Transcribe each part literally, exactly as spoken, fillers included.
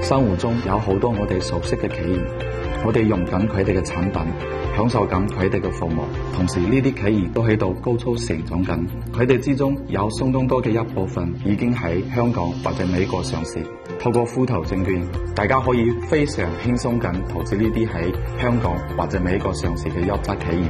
生活中有好多我哋熟悉嘅企業，我哋用緊佢哋嘅產品，享受緊佢哋嘅服務，同時呢啲企業都喺度高速成長緊，佢哋之中有相當多嘅一部分已經喺香港或者美國上市。透過富途證券，大家可以非常輕鬆咁投資呢啲喺香港或者美國上市嘅優質企業。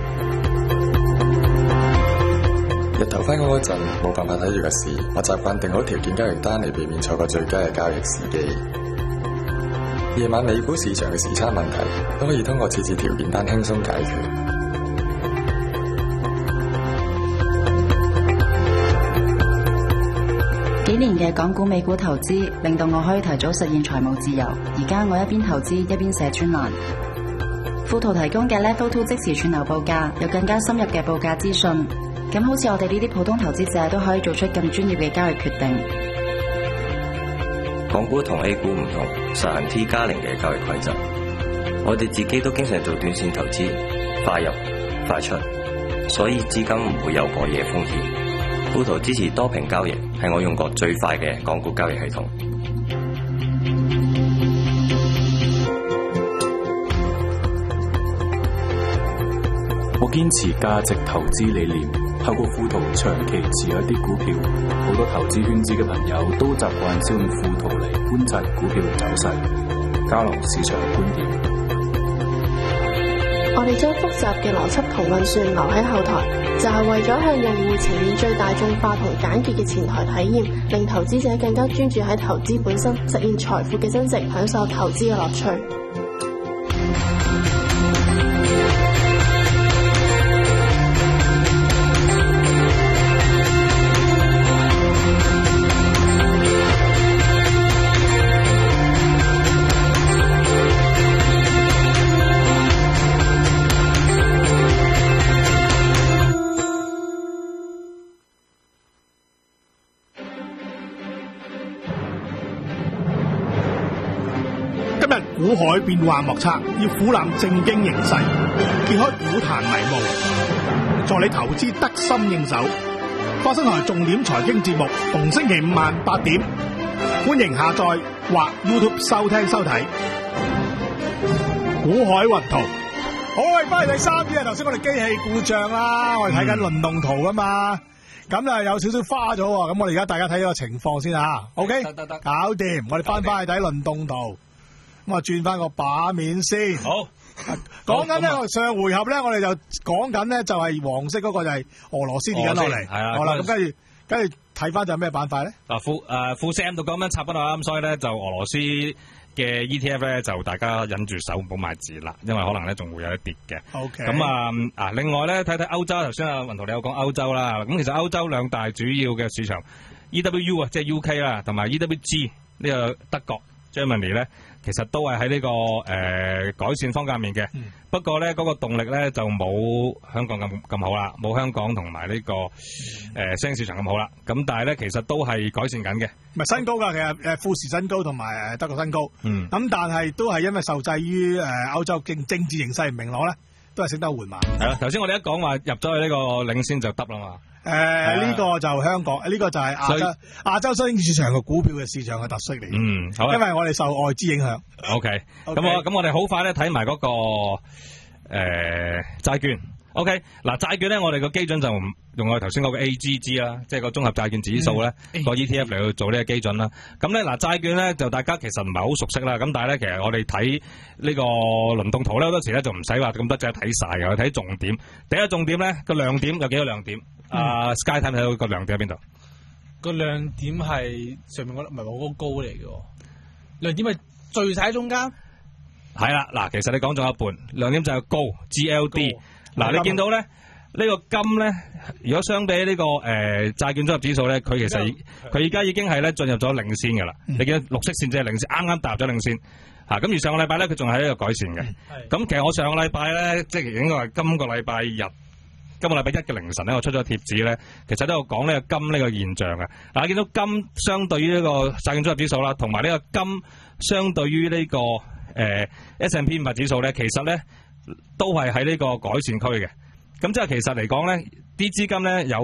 日頭返工嗰陣冇辦法睇住個市，我習慣定好條件交易單嚟避免錯過最佳嘅交易時機。夜晚美股市場嘅時差問題都可以通過設置條件單輕鬆解決。 幾年嘅港股美股投資令到我可以提早實現財務自由。而家我一邊投資一邊寫專欄。富途提供嘅 Level Two 即時串流報價，有更加深入嘅報價資訊。咁好似我哋呢啲普通投資者都可以做出更專業嘅交易決定。 港股同 A 股唔同，實行 T 加零嘅交易規則。我哋自己都經常做短線投資，快入快出，所以資金唔會有過夜風險。富途支持多屏交易，係我用過最快嘅港股交易系統。 我堅持價值投資理念，透過富途長期持有一啲股票。好多投資圈子嘅朋友都習慣使用富途嚟觀察股票走勢，交流市場觀點。 我哋將複雜嘅邏輯同運算留喺後台，就係為咗向用戶呈現最大眾化同簡潔嘅前台體驗，令投資者更加專注喺投資本身，實現財富嘅增值，享受投資嘅樂趣。 股海變幻莫測，要俯瞰正經形勢，揭開股壇迷霧，助你投資得心應手。花生台重點財經節目，逢星期五晚八點，歡迎下載或 YouTube 收聽收睇。股海雲圖，好，我哋翻嚟第三節啊！頭先我哋機器故障啦，我哋睇緊輪動圖噶嘛，咁啊有少少花咗，咁我哋而家大家睇個情況先啊 ，OK， 得得得，搞掂，我哋翻翻去睇輪動圖。咁啊，轉翻個把面先。好，講緊咧，上回合咧，我哋就講緊咧，就係黃色嗰個就係俄羅斯跌緊落嚟。係啊，好啦，咁跟住跟住睇翻就係咩板塊咧？嗱，富誒富 四 M 度咁樣插翻落啦，咁所以咧就俄羅斯嘅 E T F 咧就大家忍住手唔好買字啦，因為可能咧仲會有一跌嘅。OK。咁啊啊，另外咧睇睇歐洲，頭先阿雲圖你有講歐洲啦，咁其實歐洲兩大主要嘅市場 E W U 啊，即係 U K 啦，同埋 E W G 呢個德國 Germany 咧。其實都係喺呢個誒、呃、改善方向面嘅，嗯、不過咧嗰、那個動力咧就冇香港咁咁好啦，冇香港同埋呢個誒新興市場咁好啦。咁但係咧其實都係改善緊嘅，唔係新高㗎。其實誒富時新高同埋誒德國新高，咁、嗯、但係都係因為受制於誒歐洲政政治形勢唔明朗咧，都係升得緩慢。係啦，頭先我哋一講話入咗去呢個領先就得啦嘛。誒，呢個就香港，呢個就係亞洲亞洲新興市場嘅股票嘅市場嘅特色嚟。嗯，好，因為我哋受外資影響。O K，咁我咁我哋好快咧睇埋嗰個誒債券。O K，嗱債券咧，我哋個基準就用我哋頭先嗰個 A G G 啦，即係個綜合債券指數咧個 E T F 嚟去做呢個基準啦。咁咧嗱債券咧就大家其實唔係好熟悉啦。咁但係咧其實我哋睇呢個輪動圖咧好多時咧就唔使話咁多隻睇晒嘅，我睇重點。第一重點咧個亮點有幾個亮點？啊、uh, ，Sky 睇唔睇到個亮點喺邊度？ 個亮點係上面嗰粒唔係好高嚟嘅，亮點係聚晒喺中間。 係啦，嗱，其實你講咗一半，亮點就係高 G L D。嗱，你見到咧呢、呢個金咧，如果相比呢、呢個誒債、呃、券綜合指數咧，佢其實佢而家已經係咧進入咗領先嘅啦。嗯、你見綠色線即係領先，啱啱踏入咗領先。嚇，咁而上個禮拜咧，佢仲喺呢個改善嘅。咁、嗯、其實我上個禮拜咧，即係應該係今個禮拜日。今個禮拜一嘅凌晨咧，我出咗貼紙咧，其實都有講呢個金呢個現象嘅。嗱，你見到金相對於呢個債券綜合指數啦，同埋呢個金相對於呢、呢個誒、呃、S and P 五百指數咧，其實咧都係喺呢個改善區嘅。咁即係其實嚟講咧，啲資金咧有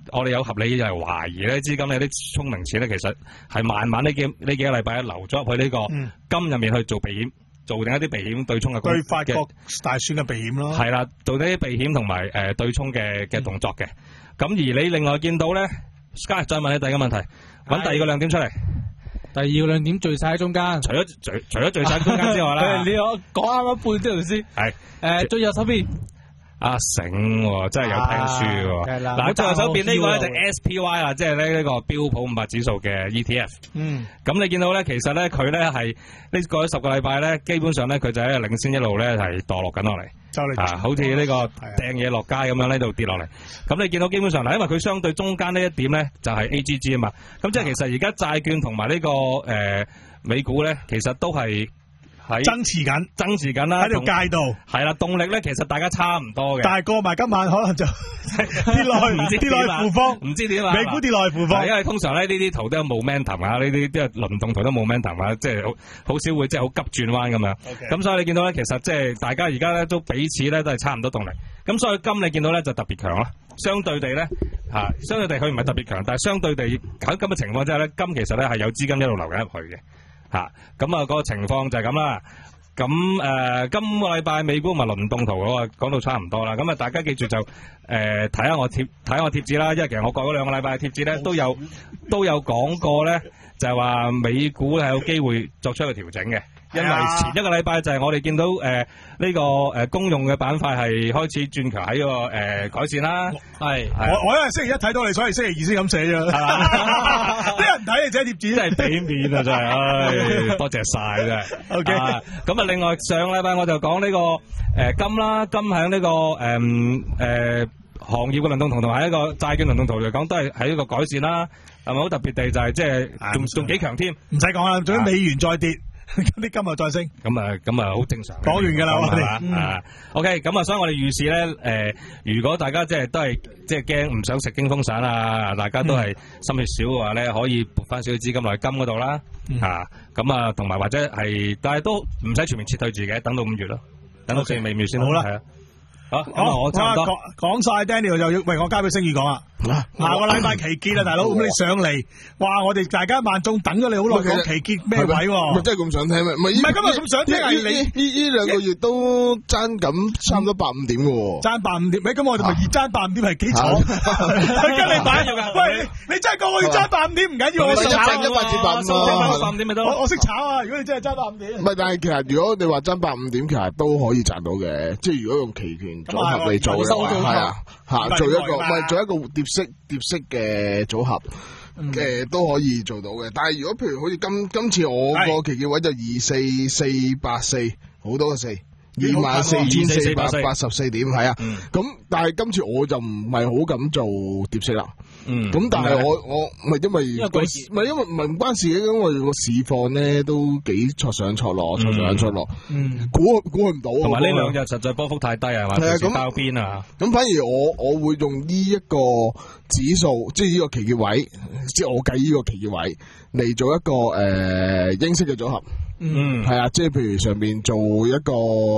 我哋有合理就係懷疑咧，資金呢啲聰明錢咧，其實係慢慢呢幾呢幾個禮拜流咗入去呢個金入面去做避險，做定一啲避險對沖嘅對法國大選嘅避險咯。係啦，做啲避險同埋誒對沖嘅嘅動作嘅。咁、嗯、而你另外見到咧 ，Sky 再問你第二個問題，揾第二個亮點出嚟。 第二個亮點聚晒喺中間， 除咗聚除咗聚晒喺中間之外啦， 你我講啱一半先先。係誒，最右手邊。 阿醒喎，真係有聽書喎。嗱、啊，最右手邊呢個咧就 S P Y 啦，即係咧呢個標普五百指數嘅 E T F。嗯。咁你見到咧，其實咧佢咧係呢過咗十個禮拜咧，基本上咧佢就喺度領先一路咧係墮落緊落嚟。就嚟啊，好似呢個掟嘢落街咁樣呢度跌落嚟。咁你見到基本上嗱，因為佢相對中間呢一點咧就係 A G G 啊嘛。咁即係其實而家債券同埋呢個誒、呃、美股咧，其實都係。喺增持緊， 增持緊啦， 喺條街度係啦，動力咧其實大家差唔多嘅， 但係過埋今晚可能就跌落去，唔知跌落去負方， 唔知點啊， 美股跌落去負方， 因為通常咧呢啲圖都有 momentum 啊，呢啲即係輪動圖都冇 momentum 啊，即係好好少會即係好急轉彎咁樣。咁、okay. 所以你見到咧，其實即係大家而家咧都彼此咧都係差唔多動力。咁所以金你見到咧就特別強啦，相對地咧嚇、啊，相對地佢唔係特別強，但係相對地喺咁嘅情況之下咧，金其實咧係有資金一路流緊入去嘅。吓，咁啊嗰個情況就係咁啦。咁誒、呃，今個禮拜美股咪輪動圖嗰個講到差唔多啦。咁啊，大家記住就誒睇下我貼睇下我貼紙啦。因為其實我過咗兩個禮拜嘅貼紙咧，都有都有講過咧，就係話美股係有機會作出一個調整嘅。因為前一個禮拜就係我哋見到誒呢、呃這個誒、呃、公用嘅板塊係開始轉強喺個誒、呃、改善啦。係我我因為星期一睇到你，所以星期二先咁寫啫。啲人睇你寫貼紙真係俾面啊！真係，唉，多謝晒真係。O K，咁啊，另外上禮拜我就講呢、這個誒、呃、金啦，金喺呢、這個誒誒、呃呃、行業嘅輪動圖同埋一個債券輪動圖嚟講，都係喺一個改善啦。係咪好特別地就係即係仲仲幾強添？唔使講啦，總之美元再跌。咁啲今日再升，咁啊咁啊好正常。講完噶啦，我哋啊 ，OK，咁啊，所以我哋預示咧，誒、呃，如果大家即係都係即係驚唔想食驚風散啊，大家都係心血少嘅話咧，可以撥翻少少資金落去金嗰度啦，嗯、啊，咁啊，同埋或者係，但係都唔使全面撤退住嘅，等到五月咯，等到四月尾月先好啦，係啊。好，咁啊，我差唔多講晒 Daniel 就要，喂，我交俾星宇講啊。下個禮拜期結啊，大佬，咁你上嚟，哇，我哋大家萬眾等咗你好耐，講期結咩位？ 咪真係咁想聽咩？唔係，唔係今日咁想聽係你呢呢兩個月都爭緊差唔多百五點嘅喎，爭百五點，喂，咁我哋咪熱爭百五點係幾慘？跟你買，喂，你真係個個月爭百五點唔緊要，我識炒一百至百五百五點咪得， 我我識炒啊！如果你真係爭百五點， 唔係，但係其實如果你話爭百五點，其實都可以賺到嘅，即係如果用期權組合嚟做嘅話，係啊，嚇做一個唔係做一個疊式疊式嘅組合，誒、嗯呃、都可以做到嘅。但係如果譬如好似今今次我個期結位就二四四八四，好多個四，二萬四千四百八十四點，係啊。咁、嗯、但係今次我就唔係好敢做疊式啦。嗯，咁但係我我唔係因為唔係因為唔係唔關事嘅，因為個市況咧都幾挫上挫落，挫上挫落。嗯，估估唔到。同埋呢兩日實在波幅太低係嘛？係啊，咁爆邊啊？咁反而我我會用呢一個指數，即係呢個期結位，即係我計呢個期結位嚟做一個誒、呃、英式嘅組合。嗯，係啊，即係譬如上面做一個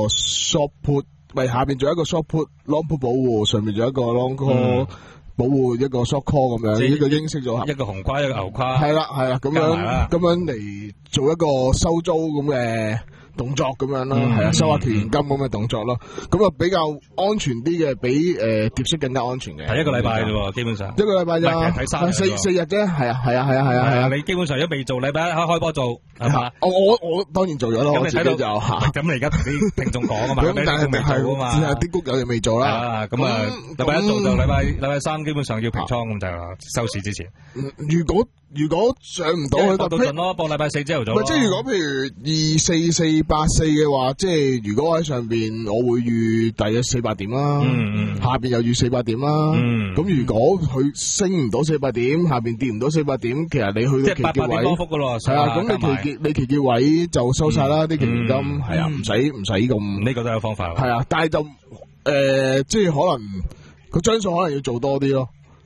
short put， 喂下邊做一個 short put，long put 保護，上面做一個 long call。嗯保護一個 short call 咁樣，一個英式組合，一個紅跨一個牛跨，係啦係啦，咁樣咁樣嚟做一個收租咁嘅動作咁樣咯，係啊，收下期現金咁嘅動作咯，咁啊比較安全啲嘅，比誒疊式更加安全嘅。係一個禮拜啫喎，基本上一個禮拜咋，睇三四四日啫，係啊係啊係啊係啊係啊，你基本上都未做禮拜一開開波做係嘛？我我我當然做咗咯，我自己就嚇。咁你而家同啲聽眾講啊嘛，咁但係未做啊嘛，只係啲谷友又未做啦。咁啊禮拜一做就禮拜禮拜三基本上要平倉咁就收市之前。如果如果上唔到去到盡咯，播禮拜四朝頭早。唔係，即係如果譬如二四四八四嘅話，即係如果喺上邊，我會預大約四百點啦。嗯嗯。下邊又預四百點啦。嗯。咁如果佢升唔到四百點，下邊跌唔到四百點，其實你去到期結位，係啊，咁你期結你期結位就收晒啦，啲期現金係啊，唔使唔使咁。呢個都有方法。係啊，但係就誒，即係可能個張數可能要做多啲咯。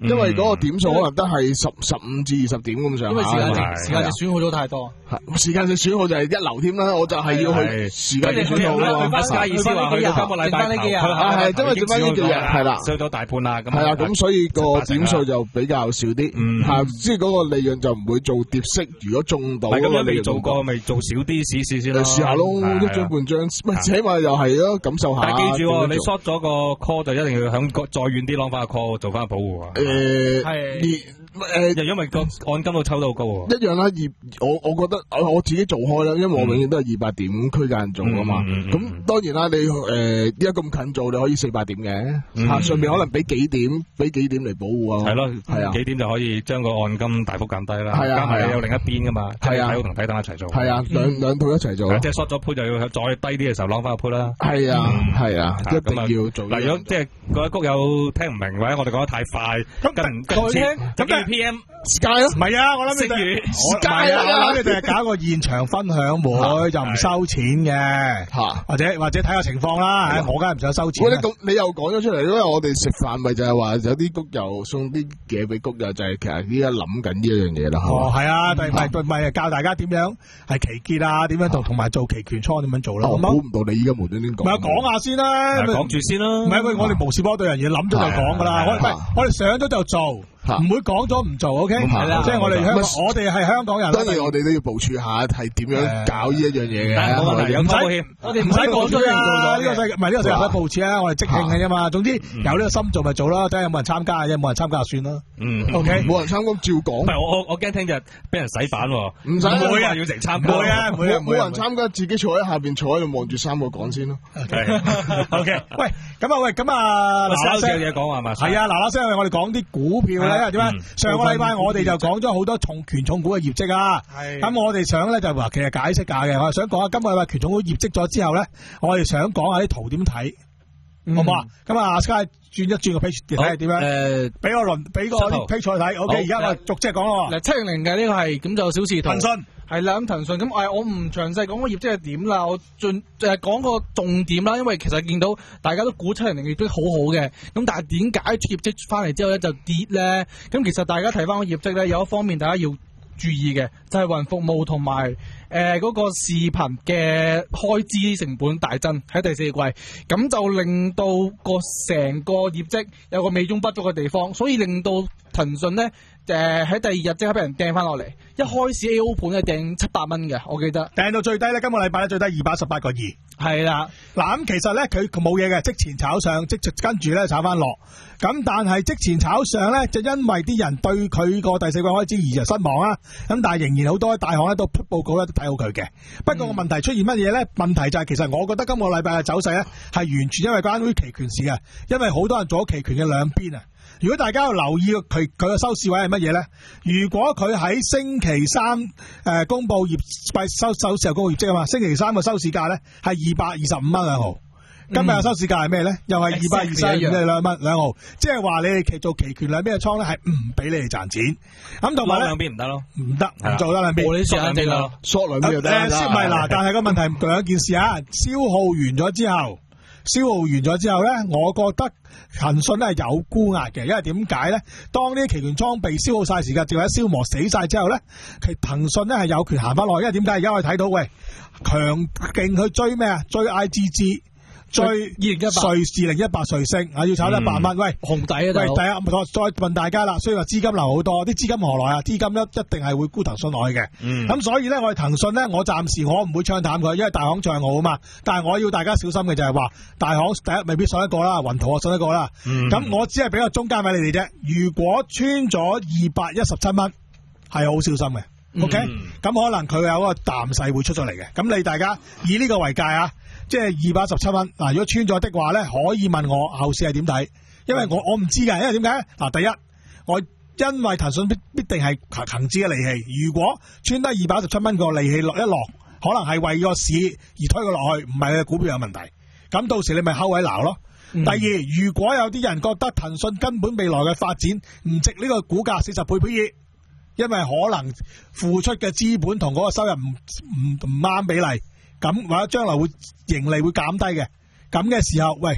因為嗰個點數可能都係十十五至二十點咁上下。 因為時間值時間值損耗咗太多。 時間值損耗就係一流添啦，我就係要去時間值損耗啦。 不加意思話去到今個禮拜呢幾日， 係因為點解呢幾日係啦， 少咗大半啦，咁係啦，咁所以個點數就比較少啲，嚇，即係嗰個利潤就唔會做疊息。如果中到， 咁樣未做過，咪做少啲試試先咯。 試下咯，一張半張，咪起碼又係咯，感受下。 但係記住喎，你 short 咗個 call 就一定要響再遠啲攞翻個 call 做翻保護啊。 誒， 係誒， 就因為個按金都抽到高喎。 一樣啦，二我我覺得我我自己做開啦，因為我永遠都係二百點區間做噶嘛。咁當然啦，你誒依家咁近做，你可以四百點嘅，嚇上面可能俾幾點，俾幾點嚟保護啊。 係咯， 係啊， 幾點就可以將個按金大幅減低啦。 係啊， 加埋有另一邊噶嘛， 係啊， 睇好同睇等一齊做。 係啊，兩兩套一齊做。 即係 short 咗 put 就要再低啲嘅時候攞翻個 put 啦。 係啊，係啊，一定要做。 嗱，如果即係各位谷友聽唔明或者我哋講得太快，跟唔跟唔切，咁嘅 P M。 街咯，唔係啊！我諗你哋， 街啊！ 我諗你哋係搞個現場分享會，就唔收錢嘅，吓或者或者睇下情況啦。我梗係唔想收錢。 喂，你咁你又講咗出嚟，因為我哋食飯咪就係話有啲谷友送啲嘢俾谷友，就係其實依家諗緊呢一樣嘢啦。 哦，係啊，但係唔係教大家點樣係期結啊？點樣同同埋做期權倉點樣做啦？ 我估唔到你依家無端端講。 咪講下先啦， 講住先啦。 唔係，我哋無事波對樣嘢諗咗就講噶啦。我唔係，我哋想咗就做。唔會講咗唔做 ，OK？係啦，即係我哋香，我哋係香港人。 當然我哋都要部署下，係點樣搞呢一樣嘢嘅。 冇問題，有保險，我哋唔使講咗啊！呢個世唔係呢個世界唔使部署啊！我哋即興嘅啫嘛。總之有呢個心做咪做啦，睇下有冇人參加啫，冇人參加就算啦。 嗯 ，OK， 冇人參加照講。 唔係我我我驚聽日俾人洗版喎。 唔使， 唔會啊，要成參加。 唔會啊，唔會啊， 冇人參加，自己坐喺下邊坐喺度望住三個講先咯。 OK，喂，咁啊喂，咁啊嗱嗱聲有嘢講係嘛？ 係啊，嗱嗱聲我哋講啲股票咧，因為點解？上個禮拜我哋就講咗好多重權重股嘅業績啊，咁我哋想咧就話其實解釋下嘅，我係想講下今個禮拜權重股業績咗之後咧，我哋想講下啲圖點睇，好唔好啊？咁啊，Sky 轉一轉個 page 睇下點樣？誒，俾我輪，俾個 page 我睇。OK，而家我逐隻講咯。 嗱，七零零嘅呢個係咁就小視圖。 騰訊係啦，咁騰訊咁誒，我唔詳細講個業績係點啦，我盡誒講個重點啦，因為其實見到大家都估七零零業績好好嘅，咁但係點解業績翻嚟之後咧就跌咧？咁其實大家睇翻個業績咧，有一方面大家要注意嘅，就係雲服務同埋誒嗰個視頻嘅開支成本大增喺第四季，咁就令到個成個業績有個美中不足嘅地方，所以令到騰訊咧。誒，喺、呃、第二日即刻俾人掟翻落嚟，一開始 A O 盤係掟七百蚊嘅，我記得掟到最低咧，今個禮拜咧最低二百一十八個二， 係啦。 嗱咁其實咧佢冇嘢嘅，即前炒上，即跟住咧炒翻落。咁但係即前炒上咧，就因為啲人對佢個第四季開支而就失望啦。咁但係仍然好多大行咧都報告咧都睇好佢嘅。不過個問題出現乜嘢咧？問題就係其實我覺得今個禮拜嘅走勢咧係完全因為關於期權市嘅，因為好多人做咗期權嘅兩邊啊。如果大家要留意佢佢嘅收市位係乜嘢咧？如果佢喺星期三誒、呃、公佈業季收收市後公佈業績啊嘛，星期三嘅收市價咧係二百二十五蚊兩毫，嗯、今日嘅收市價係咩咧？又係二百二十五蚊兩蚊兩毫，即係話你哋期做期權兩邊嘅倉咧係唔俾你哋賺錢。咁同埋咧兩邊唔得咯，唔得唔做得兩邊， 你兩邊咯， 縮兩邊就得啦。 唔係嗱，但係個問題仲有一件事啊，消耗完咗之後。消耗完咗之後咧，我覺得騰訊咧係有沽壓嘅，因為點解咧？當呢啲期權倉被消耗晒時間，或者消磨死晒之後咧，其騰訊咧係有權行翻落去，因為點解？而家我哋睇到喂，強勁去追咩啊？追 I G G。最二零一八瑞士零一八瑞星啊，要炒一百蚊，喂紅底啊！ 喂，第一再問大家啦，雖然話資金流好多，啲資金何來啊？資金一一定係會沽騰訊落去嘅。咁、嗯、所以咧，我哋騰訊咧，我暫時我唔會唱淡佢，因為大行唱好啊嘛。但係我要大家小心嘅就係話，大行第一未必信一個啦，雲圖我信一個啦。咁、嗯、我只係俾個中間位你哋啫。如果穿咗二百一十七蚊，係好小心嘅。嗯、OK，咁可能佢有個淡勢會出咗嚟嘅。咁你大家以呢個為界啊。即係二百一十七蚊嗱，如果穿咗的話咧，可以問我後市係點睇？因為我我唔知㗎，因為點解嗱？第一，我因為騰訊必必定係恒指嘅利器，如果穿低二百一十七蚊個利器落一落，可能係為個市而推佢落去，唔係佢股票有問題。咁到時你咪睺位撈咯。嗯、第二，如果有啲人覺得騰訊根本未來嘅發展唔值呢個股價四十倍 P E， 因為可能付出嘅資本同嗰個收入唔唔唔啱比例。咁或者將來會盈利會減低嘅，咁嘅時候，喂，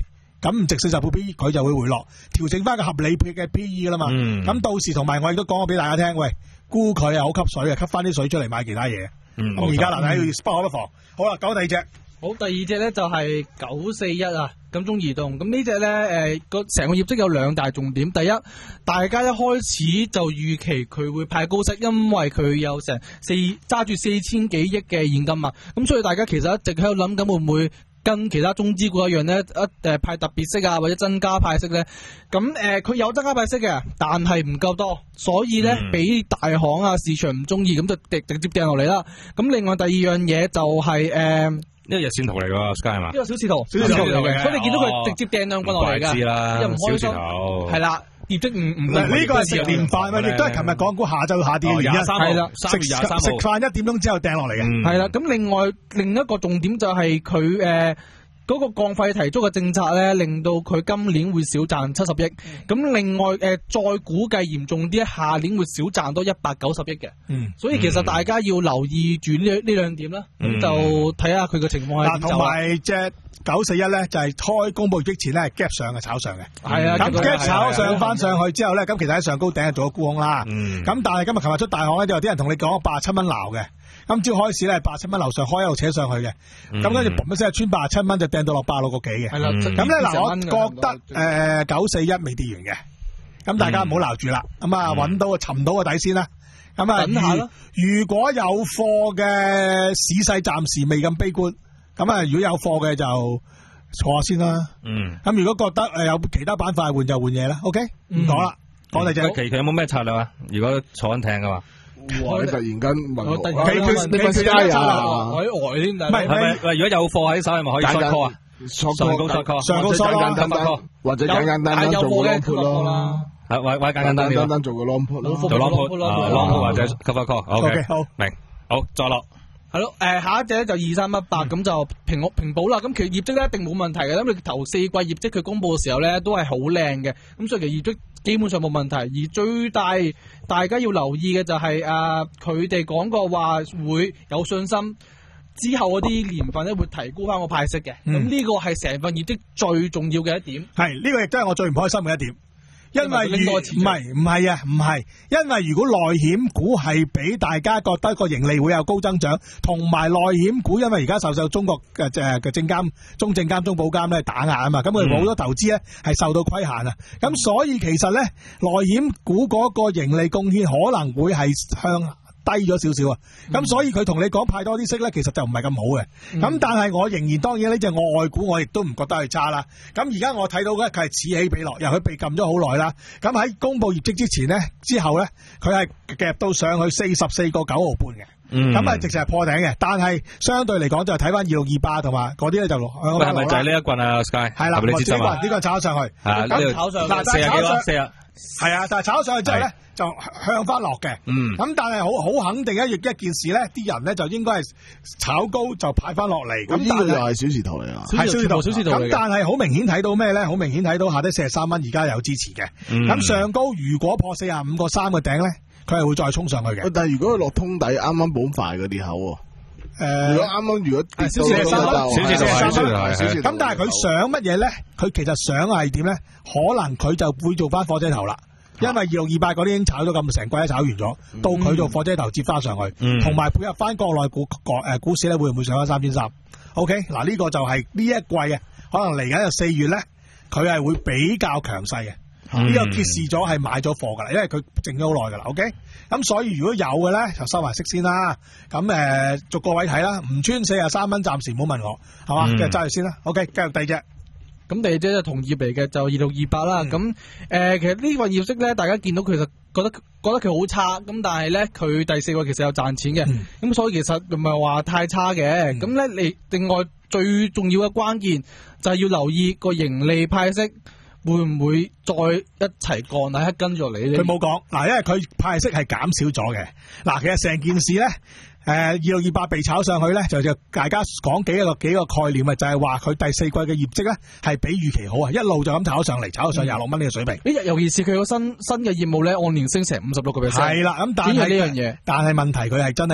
咁唔值四十倍 P E， 佢就會回落，調整翻個合理嘅 P E 噶啦嘛。咁、嗯、到時同埋我亦都講咗俾大家聽，喂，估佢係好吸水嘅，吸翻啲水出嚟買其他嘢。咁而家嗱，睇不可不防。好啦，講第二隻。 好，第二隻咧就係九四一啊，金中移動。咁呢隻咧，誒個成個業績有兩大重點。第一，大家一開始就預期佢會派高息，因為佢有成四揸住四千幾億嘅現金啊。咁所以大家其實一直喺度諗緊會唔會跟其他中資股一樣咧，一誒派特別息啊，或者增加派息咧。咁誒佢有增加派息嘅，但係唔夠多，所以咧俾、嗯、大行啊市場唔中意，咁就直直接掟落嚟啦。咁另外第二樣嘢就係、是、誒。呃呢個日線圖嚟噶 Sky 係嘛？呢個小視圖，小視圖嚟嘅，所以你見到佢直接掟兩棍落嚟噶，又唔開心，係啦，業績唔唔呢個係食年飯嘛，亦都係琴日港股下晝下跌嘅原因，係啦， 三月廿三號食飯一點鐘之後掟落嚟嘅， 係啦。咁另外另一個重點就係佢誒。嗰個降費提速嘅政策咧，令到佢今年會少賺七十億。咁、嗯、另外誒、呃，再估計嚴重啲，下年會少賺多一百九十億嘅。嗯，所以其實大家要留意住呢呢兩點啦。咁、嗯、就睇下佢嘅情況係點走。 同埋隻九四一咧，就係、是、開公佈業績前咧係 gap 上嘅炒上嘅。係啊，咁 gap 炒上翻上去之後咧，咁其實喺上高頂係做咗沽空啦。咁、嗯、但係今日琴日出大行咧，就有啲人同你講八十七蚊撈嘅。今朝開始咧，八七蚊樓上開一路扯上去嘅，咁跟住嘣一聲穿八十七蚊就掟到落八六個幾嘅。係啦，咁咧嗱，我覺得誒九四一未跌完嘅，咁大家唔好撈住啦，咁啊揾到尋到個底先啦。咁啊，等下咯。如果有貨嘅市勢暫時未咁悲觀，咁啊如果有貨嘅就坐下先啦。嗯。咁如果覺得誒有其他板塊換就換嘢啦。OK，唔講啦，講第隻。 期期有冇咩策略啊？如果坐緊艇嘅話。 哇！你突然間問我， 你佢你佢加啊？ 我喺外添， 唔係係咪？喂，如果有貨喺手，係咪可以 short call 啊？上高 short call， 上高 short call，或者簡簡單單做個 long put 咯。 係，或或簡簡單單單做個 long put 咯， 做 long put，long put 或者 cover call。OK， 好， 明，好，再落。 係咯，誒下一隻咧就二三一八，咁就平屋平保啦。咁其實業績咧一定冇問題嘅，因為頭四季業績佢公佈嘅時候咧都係好靚嘅，咁所以其實業績基本上冇問題。而最大大家要留意嘅就係誒佢哋講過話會有信心，之後嗰啲年份咧會提高翻個派息嘅。咁呢、嗯、個係成份業績最重要嘅一點。 係呢、呢個亦都係我最唔開心嘅一點。因為如唔係唔係啊，唔係，因為如果內險股係俾大家覺得個盈利會有高增長，同埋內險股因為而家受受中國嘅誒嘅證監、中證監、中保監咧打壓啊嘛，咁佢好多投資咧係受到規限啊，咁、嗯、所以其實咧內險股嗰個盈利貢獻可能會係向低咗少少啊，咁、嗯、所以佢同你講派多啲息咧，其實就唔係咁好嘅。咁、嗯、但係我仍然當然呢隻我外股我亦都唔覺得係差啦。咁而家我睇到咧佢係此起彼落，由佢被撳咗好耐啦。咁喺公布業績之前咧，之後咧佢係夾到上去四十四個九毫半嘅。咁啊、嗯、直情係破頂嘅。但係相對嚟講就係睇翻二六二八同埋嗰啲咧就落。 係咪就係呢一棍啊 Sky？ 係啦， 呢棍呢個炒咗上去。 係咁炒上嗱，四日幾多？四日。 係啊，但係炒咗上去之後咧。就向翻落嘅，咁、嗯、但係好好肯定一一件事咧，啲人咧就應該係炒高就派翻落嚟。咁呢個又係小時圖嚟啊，係小時圖，小時圖。咁但係好明顯睇到咩咧？好明顯睇到下低四十三蚊，而家有支持嘅。咁、嗯、上高如果破四十五個三嘅頂咧，佢係會再衝上去嘅。但係如果佢落通底，啱啱補快嗰啲口喎。誒，如果啱啱如果跌到四十三蚊，小時圖，小時圖，小時圖。咁但係佢想乜嘢咧？佢其實想係點咧？可能佢就會做翻火車頭啦。因為二六二八嗰啲已經炒咗咁成季都炒完咗，嗯、到佢做火車頭接翻上去，同埋、嗯、配合翻國內股國誒股市咧，會唔會上翻三千三 ？OK，嗱呢個就係呢一季嘅，可能嚟緊嘅四月咧，佢係會比較強勢嘅。呢、嗯、個揭示咗係買咗貨噶啦，因為佢靜咗好耐噶啦。OK，咁所以如果有嘅咧，就收埋息先啦。咁誒、呃，逐個位睇啦，唔穿四十三蚊，暫時唔好問我，係嘛？繼續揸住先啦。OK，繼續第二隻。 咁第二隻就同業嚟嘅，就二六二八啦。咁誒、嗯呃，其實呢個業績咧，大家見到佢就覺得覺得佢好差。咁但係咧，佢第四個其實有賺錢嘅。咁、嗯、所以其實唔係話太差嘅。咁咧、嗯，你另外最重要嘅關鍵就係要留意個盈利派息會唔會再一齊降，大家跟住嚟。佢冇講嗱，因為佢派息係減少咗嘅。嗱，其實成件事咧。誒，二六二八被炒上去咧，就就大家講幾個幾個概念啊，就係話佢第四季嘅業績咧係比預期好啊，一路就咁炒上嚟，炒到上廿六蚊呢個水平。誒，尤其是佢個新新嘅業務咧，按年升成五十六個 percent。係啦，咁但係呢樣嘢，但係問題佢係真係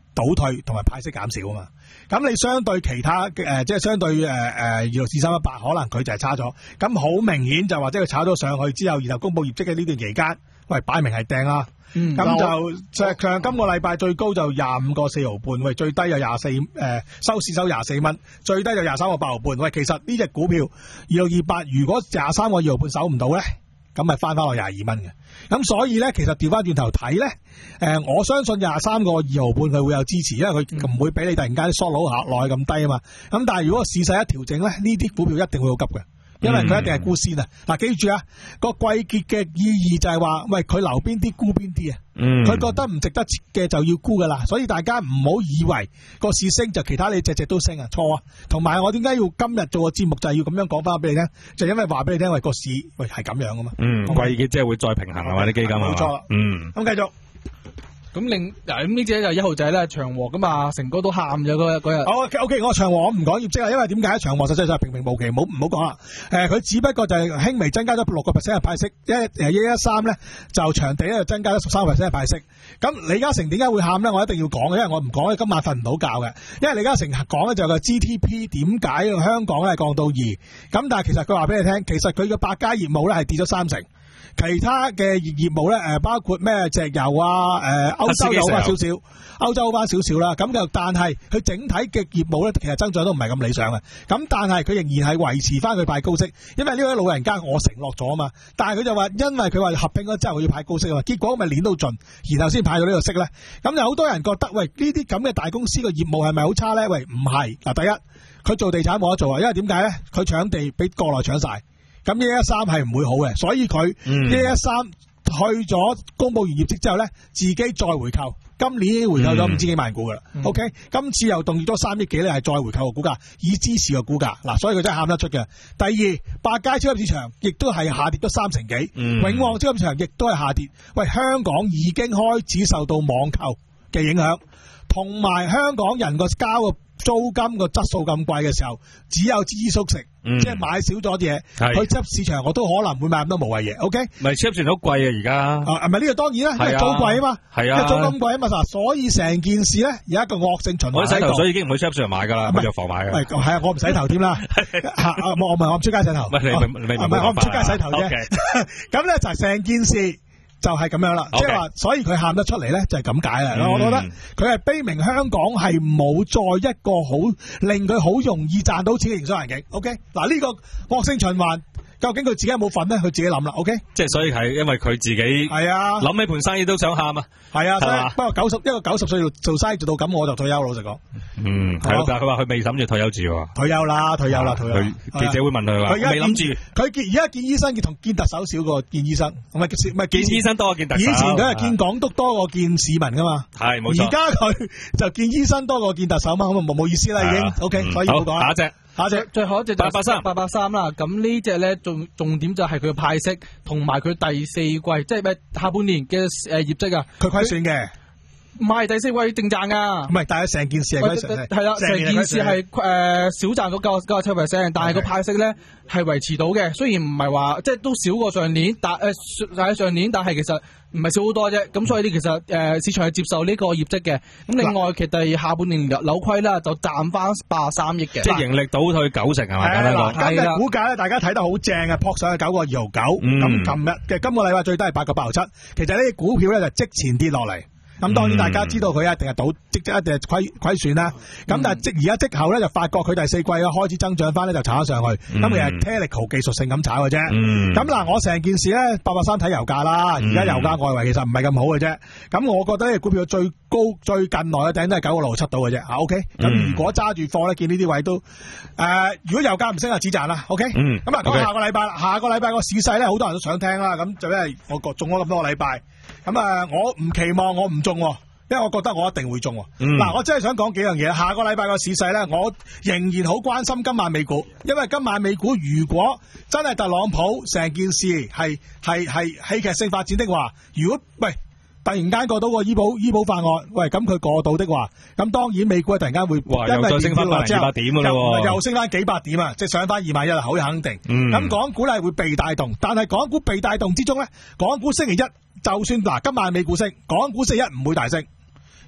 倒退同埋派息減少啊嘛。咁你相對其他嘅、呃、即係相對誒誒二六四三一八，可能佢就係差咗。咁好明顯就或者佢炒咗上去之後，然後公佈業績嘅呢段期間，喂，擺明係掟啦。咁、嗯、就石強今個禮拜最高就廿五個四毫半，喂，最低有廿四誒收市收廿四蚊，最低就廿三個八毫半。喂，其實呢隻股票二六二八，如果廿三個二毫半守唔到咧，咁咪翻翻落廿二蚊嘅。咁所以咧，其實調翻轉頭睇咧，誒、呃，我相信廿三個二毫半佢會有支持，因為佢唔會俾你突然間縮佬下落去咁低啊嘛。咁但係如果市勢一調整咧，呢啲股票一定會好急嘅。因為佢一定係沽先啊！嗱，記住啊，個季結嘅意義就係話，喂，佢留邊啲沽邊啲啊！佢、嗯、覺得唔值得嘅就要沽噶啦，所以大家唔好以為個市升就其他你隻隻都升啊，錯啊！同埋我點解要今日做個節目就係要咁樣講翻俾你聽，就係、因為話俾你聽，喂，個市喂係咁樣噶嘛。嗯，季結即係會再平衡啊嘛啲基金啊。冇錯。嗯。咁繼續。咁另嗱咁呢隻就一號仔咧，長和咁啊，成哥都喊咗嗰日嗰日。O K O K， 我長和我唔講業績啊，因為點解長和實際上係平平無奇，唔好唔好講啦。誒、呃，佢只不過就係輕微增加咗六個 percent 嘅派息，一誒一一三咧就長地咧就增加咗十三個 percent 嘅派息。咁李嘉誠點解會喊咧？我一定要講嘅，因為我唔講咧今晚瞓唔到覺嘅。因為李嘉誠講咧就係個 G D P 點解香港咧降到二，咁但係其實佢話俾你聽，其實佢嘅百佳業務咧係跌咗三成。其他嘅業務咧，誒包括咩石油啊，誒歐洲有翻少少，歐洲翻少少啦。咁就但係佢整體嘅業務咧，其實增長都唔係咁理想嘅。咁但係佢仍然係維持翻佢派高息，因為呢位老人家我承諾咗啊嘛。但係佢就話，因為佢話合併咗之後佢要派高息啊嘛，結果咪攣到盡，然後先派到呢個息咧。咁有好多人覺得，喂，呢啲咁嘅大公司嘅業務係咪好差咧？喂，唔係嗱，第一佢做地產冇得做啊，因為點解咧？佢搶地俾國內搶晒。咁一一三係唔會好嘅，所以佢一一三去咗公佈完業績之後咧，自己再回購，今年已經回購咗五千幾萬股噶啦。嗯、OK， 今次又動用多三億幾咧，係再回購個股價，以支持個股價。嗱，所以佢真係喊得出嘅。第二，百佳超級市場亦都係下跌咗三成幾，嗯、永旺超級市場亦都係下跌。喂，香港已經開始受到網購嘅影響，同埋香港人個交個租金個質素咁貴嘅時候，只有支縮食，嗯、即係買少咗啲嘢。去超級市場我都可能會買咁多無謂嘢。O K， 唔係超級市場好貴啊，而家啊，唔係呢個當然啦，因為租貴啊嘛，係啊，因為租金貴啊嘛，嗱，所以成件事咧有一個惡性循環。我洗頭水已經唔去超級市場買噶啦，去藥房買嘅。係啊，我唔洗頭添啦，我我唔係我唔出街洗頭，唔係唔係我唔出街洗頭啫。咁咧就係成件事。就係咁樣啦，即係話，所以佢喊得出嚟咧，就係咁解啦。嗯、我覺得佢係悲鳴香港係冇再一個好令佢好容易賺到錢嘅營商環境。OK，嗱呢個惡性循環。究竟佢自己有冇份咧？佢自己諗啦 ，OK？ 即係所以係因為佢自己係啊，諗起盤生意都想喊啊，係啊，所以不過九十一個九十歲做生意做到咁，我就退休。老實講，嗯，係咯，但係佢話佢未諗住退休住喎，退休啦，退休啦，退休。佢記者會問佢話，佢未諗住，佢見而家見醫生，見同見特首少過見醫生，唔係唔係見醫生多過見特首。以前佢係見港督多過見市民噶嘛，係冇錯。而家佢就見醫生多過見特首嘛，咁啊冇冇意思啦，已經 OK，所以冇講。下一隻。下隻最後一隻就八八三八八三啦，咁呢隻咧重重點就係佢嘅派息同埋佢第四季即係咩下半年嘅誒業績啊，佢虧損嘅，唔係第四季定賺噶，唔係，但係成件事係虧損，係啦，成件事係誒少賺嗰九九十七 percent， 但係個派息咧係維持到嘅，雖然唔係話即係都少過上年，但誒喺上年，但係其實唔係少好多啫，咁所以呢其實誒、呃、市場係接受呢個業績嘅，咁另外其實下半年扭虧啦，就賺翻八十三億嘅，即係盈利倒退九成係咪？係啦，股價咧大家睇得好正啊，撲上去九個二毫九，咁琴日嘅今個禮拜最低係八個八毫七，其實呢啲股票咧就即前跌落嚟。咁當然大家知道佢一定係倒即即一定係虧虧損啦。咁、嗯、但係即而家即後咧就發覺佢第四季啊開始增長翻咧就炒咗上去。咁、嗯、其實 technical 技術性咁炒嘅啫。咁嗱、嗯，我成件事咧八八三睇油價啦。而家、嗯、油價外圍其實唔係咁好嘅啫。咁我覺得呢個股票最高最近來嘅頂都係九個六七度嘅啫。啊 OK。咁如果揸住貨咧，見呢啲位都誒、呃，如果油價唔升啊，止賺啦。OK。咁啊，講下個禮拜啦。下個禮拜個市勢咧，好多人都想聽啦。咁就因為我中咗咁多個禮拜。咁啊，我唔期望我唔中，因為我覺得我一定會中。嗱、嗯，我真係想講幾樣嘢。下個禮拜個市勢咧，我仍然好關心今晚美股，因為今晚美股如果真係特朗普成件事係係係戲劇性發展的話，如果喂突然間過到個醫保醫保法案，喂咁佢過到的話，咁當然美股突然間會哇因為又升翻百幾百點噶咯，又升翻幾百點啊，即係上翻二萬一啦，好肯定。咁、嗯、港股咧會被帶動，但係港股被帶動之中咧，港股星期一就算嗱今晚美股升，港股星期一唔會大升，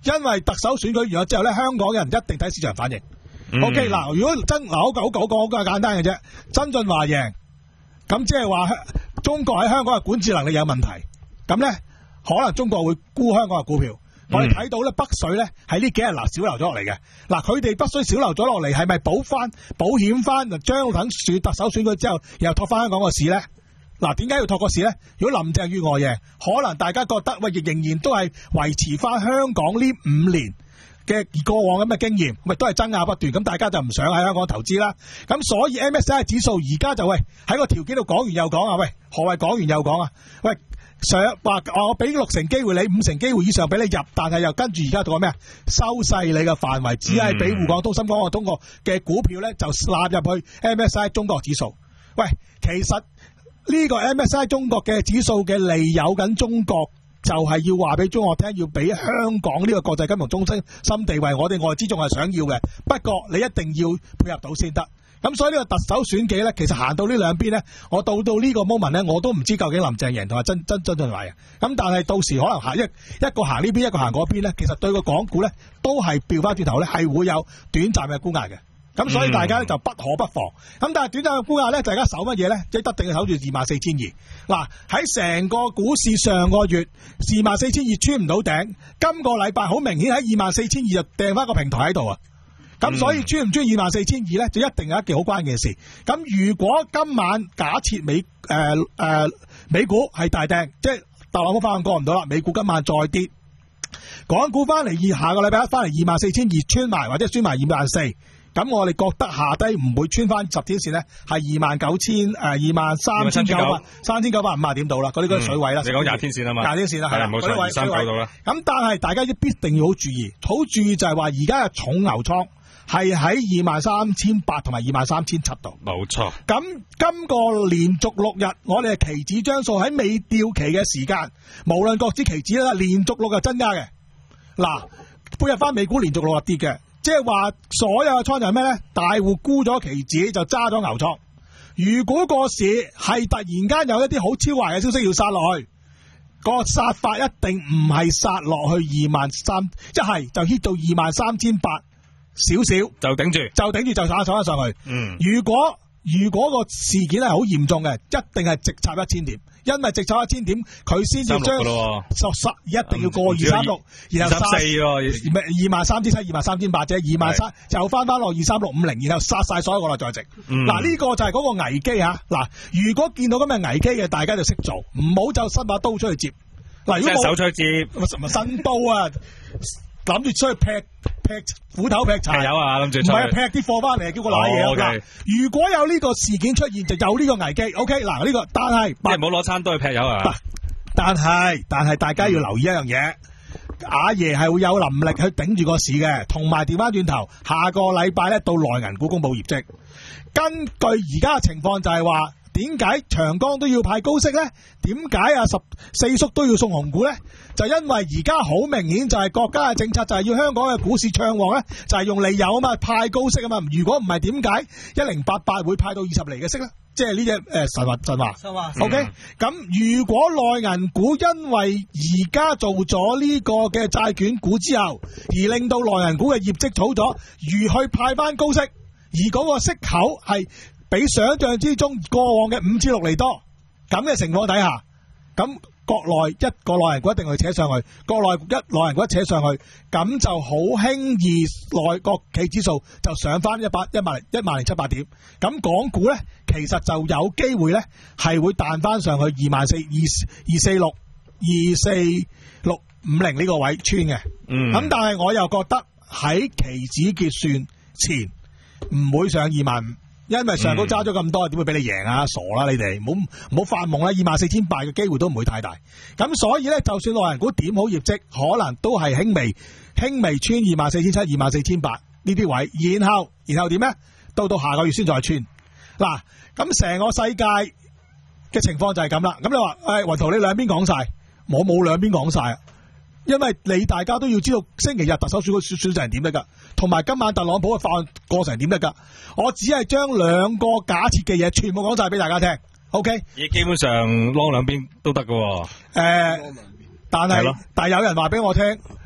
因為特首選舉完咗之後咧，香港人一定睇市場反應。 嗯、 OK 嗱，如果真嗱好講好講好講簡單嘅啫，曾俊華贏，咁即係話中國喺香港嘅管治能力有問題，咁咧可能中國會沽香港嘅股票。嗯、我哋睇到咧北水咧喺呢幾日嗱少流咗落嚟嘅，嗱佢哋北水少流咗落嚟，係咪補翻保險翻，將等選特首選舉之後，然後托翻香港個市咧？嗱，點解要托個市咧？如果林鄭月娥贏，可能大家覺得喂，亦仍然都係維持翻香港呢五年嘅過往咁嘅經驗，咪都係爭拗不斷，咁大家就唔想喺香港投資啦。咁所以 M S C I 指數而家就喂喺個條件度講完又講啊，喂何謂講完又講啊？喂上話我俾六成機會你，五成機會以上俾你入，但係又跟住而家做咩啊？收細你嘅範圍，只係俾滬港通、深港通過嘅股票咧就納入去 M S C I 中國指數。喂，其實呢個 M S C I 中國嘅指數嘅利誘緊中國，就係要話俾中國聽，要俾香港呢個國際金融中心心地位，我哋外資仲係想要嘅。不過你一定要配合到先得。咁所以呢個特首選舉咧，其實行到呢兩邊咧，我到到呢個 moment 咧，我都唔知究竟林鄭贏同埋曾曾曾俊華贏。咁但係到時可能行一一個行呢邊，一個行嗰邊咧，其實對個港股咧都係調翻轉頭咧，係會有短暫嘅沽壓嘅。咁所以大家咧就不可不防。咁但係短暫嘅沽壓咧，大家守乜嘢咧？即係一定要守住二萬四千二。嗱，喺成個股市上個月二萬四千二穿唔到頂，今個禮拜好明顯喺二萬四千二就掟翻個平台喺度啊！咁所以穿唔穿二萬四千二咧，就一定有一件好關鍵嘅事。咁如果今晚假設美誒誒、呃呃、美股係大掟，即係特朗普方案過唔到啦，美股今晚再跌，港股翻嚟二下個禮拜一翻嚟二萬四千二穿埋或者穿埋二萬四。咁我哋覺得下低唔會穿翻十天線咧，係二萬九千誒二萬三千九百三千九百五十點到啦，嗰啲嗰啲水位啦。 你講廿天線啊嘛， 廿天線啦，係啦， 冇錯，二三九到啦。 咁但係大家必定要好注意，好注意就係話而家嘅重牛倉係喺二萬三千八同埋二萬三千七度。冇錯。咁今個連續六日，我哋嘅期指張數喺未掉期嘅時間，無論國指期指啦，連續六日增加嘅。嗱，配合翻美股連續六日跌嘅。即係話所有嘅倉就係咩咧？大戶沽咗期指就揸咗牛倉。如果個市係突然間有一啲好超壞嘅消息要殺落去，個殺法一定唔係殺落去二萬三，一係就 hit 到二萬三千八少少就頂住， 就頂住就炒炒翻上去。嗯，如果如果個事件係好嚴重嘅，一定係直插一千點。因為直炒一千點，佢先至將十十一定要過二三六，然後殺二萬三千七、二萬三千八啫，二萬三就翻翻落二三六五零，然後殺晒所有個內在值。嗱、嗯，呢、這個就係嗰個危機吓。嗱，如果見到咁嘅危機嘅，大家就識做，唔好就伸把刀出去接。嗱，如果冇手出去接，咪伸刀啊！諗住出去劈劈斧頭劈柴，有啊，諗住唔係劈啲貨翻嚟，叫個瀨嘢。哦 okay、如果有呢個事件出現，就有呢個危機。O K，嗱呢個，但係即係唔好攞餐刀去劈友啊！但係但係大家要留意一樣嘢，阿爺係會有能力去頂住個市嘅，同埋調翻轉頭，下個禮拜咧到內銀股公布業績。根據而家嘅情況就係話，點解長江都要派高息咧？點解啊十四叔都要送紅股咧？就因為而家好明顯就係國家嘅政策就係要香港嘅股市暢旺咧，就係、是、用利誘啊嘛，派高息啊嘛。如果唔係，點解一零八八會派到二十厘嘅息咧？即係呢隻誒神話神話。神話。O K，咁如果內銀股因為而家做咗呢個嘅債券股之後，而令到內銀股嘅業績好咗，如去派翻高息，而嗰個息口係比想象之中過往嘅五至六厘多，咁嘅情況底下，咁。國內一個內銀股一定去扯上去，國內一內銀股一扯上去，咁就好輕易內國企指數就上翻一百一萬零一萬零七百點。咁港股咧，其實就有機會咧係會彈翻上去二萬四二二四六二四六五零呢個位穿嘅。嗯，咁但係我又覺得喺期指結算前唔會上二萬五。因為上高揸咗咁多，點會俾你贏啊？傻啦你哋，唔好唔好發夢啦！二萬四千八嘅機會都唔會太大。咁所以咧，就算內銀股點好業績，可能都係輕微輕微穿二萬四千七、二萬四千八呢啲位。然後然後點咧？到到下個月先再穿。嗱，咁成個世界嘅情況就係咁啦。咁你話，誒、哎，雲圖你兩邊講晒，我冇兩邊講晒。因為你大家都要知道星期日特首選舉選選成點得噶，同埋今晚特朗普嘅法案過成點得噶。我只係將兩個假設嘅嘢全部講晒俾大家聽。O K， 亦基本上攞兩邊都得噶。誒、 呃，但係但係有人話俾我聽，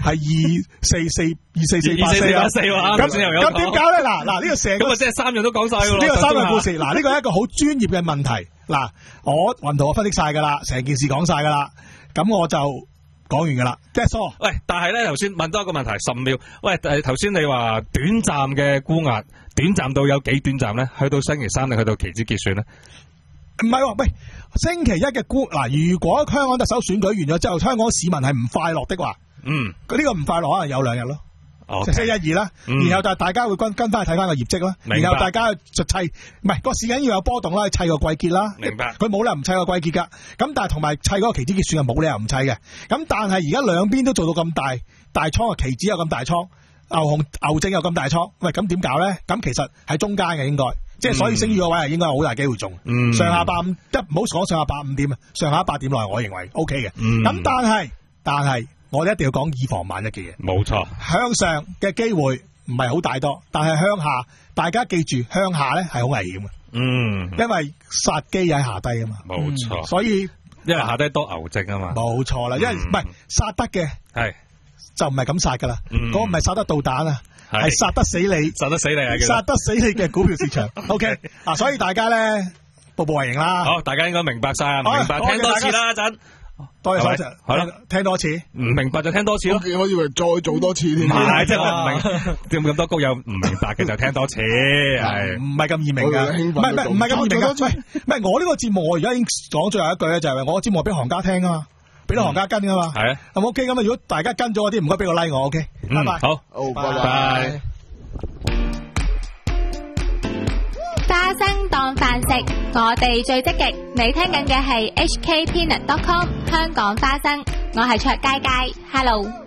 係二四四二四四八四啊， 四喎， 咁咁點搞咧？嗱嗱呢個成個咁啊，即係三樣都講晒㗎咯。 呢個三個故事，嗱呢個係一個好專業嘅問題。嗱，我雲圖我分析晒㗎啦，成件事講晒㗎啦，咁我就講完㗎啦。That's all。 喂，但係咧頭先問多一個問題，十秒。喂，誒頭先你話短暫嘅沽壓，短暫到有幾短暫咧？去到星期三定去到期指結算咧？ 唔係喎，喂，星期一嘅沽嗱，如果香港特首選舉完咗之後，香港市民係唔快樂的話， 嗯， 佢呢個唔快樂可能有兩日咯。 哦， 即係星期一二啦， 嗯、 然後但係大家會跟跟翻去睇翻個業績啦，然後大家就砌，唔係個市緊要有波動啦，砌個季結啦， 明白？佢冇理由唔砌個季結噶，咁但係同埋砌嗰個期指結算係冇理由唔砌嘅，咁但係而家兩邊都做到咁大大倉，期指有咁大倉，牛熊牛證有咁大倉，喂，咁點搞咧？咁其實喺中間嘅應該，即係所以升預個位係應該好大機會中， 嗯、 上下百五，一唔好講上下百五點啊，上下百點內我認為 O K 嘅，咁、 嗯、 但係但係。我哋一定要講以防萬一嘅嘢， 冇錯。 向上嘅機會唔係好大多，但係向下，大家記住向下咧係好危險嘅。 嗯， 因為殺機喺下低啊嘛。 冇錯、嗯。 所以因為下低多牛證啊嘛。 冇錯啦，因為唔係殺得嘅係就唔係咁殺噶啦。嗰、嗯、個唔係殺得導彈啊，係殺得死你， 殺得死你啊！ 殺得死你嘅股票市場。O K 啊，所以大家咧步步為營啦。 好，大家應該明白晒啊，明白聽多次啦，一陣。 多謝多謝， 好啦， 聽多次， 唔明白就聽多次咯。 我以為再做多次添， 唔係，即係我唔明，咁咁多谷友唔明白嘅就聽多次，係唔係咁易明噶？唔係唔係唔係咁易明噶？喂，唔係我呢個節目，我而家已經講最後一句咧，就係我個節目俾行家聽啊嘛，俾啲行家跟噶嘛，係啊，咁 OK 咁啊？如果大家跟咗嗰啲，唔該俾個 like 我 OK，拜拜， 好， 好，拜拜。 花生當飯食，我哋最積極。你聽緊嘅係 H K Peanut dot com 香港花生，我係卓佳佳 ，Hello。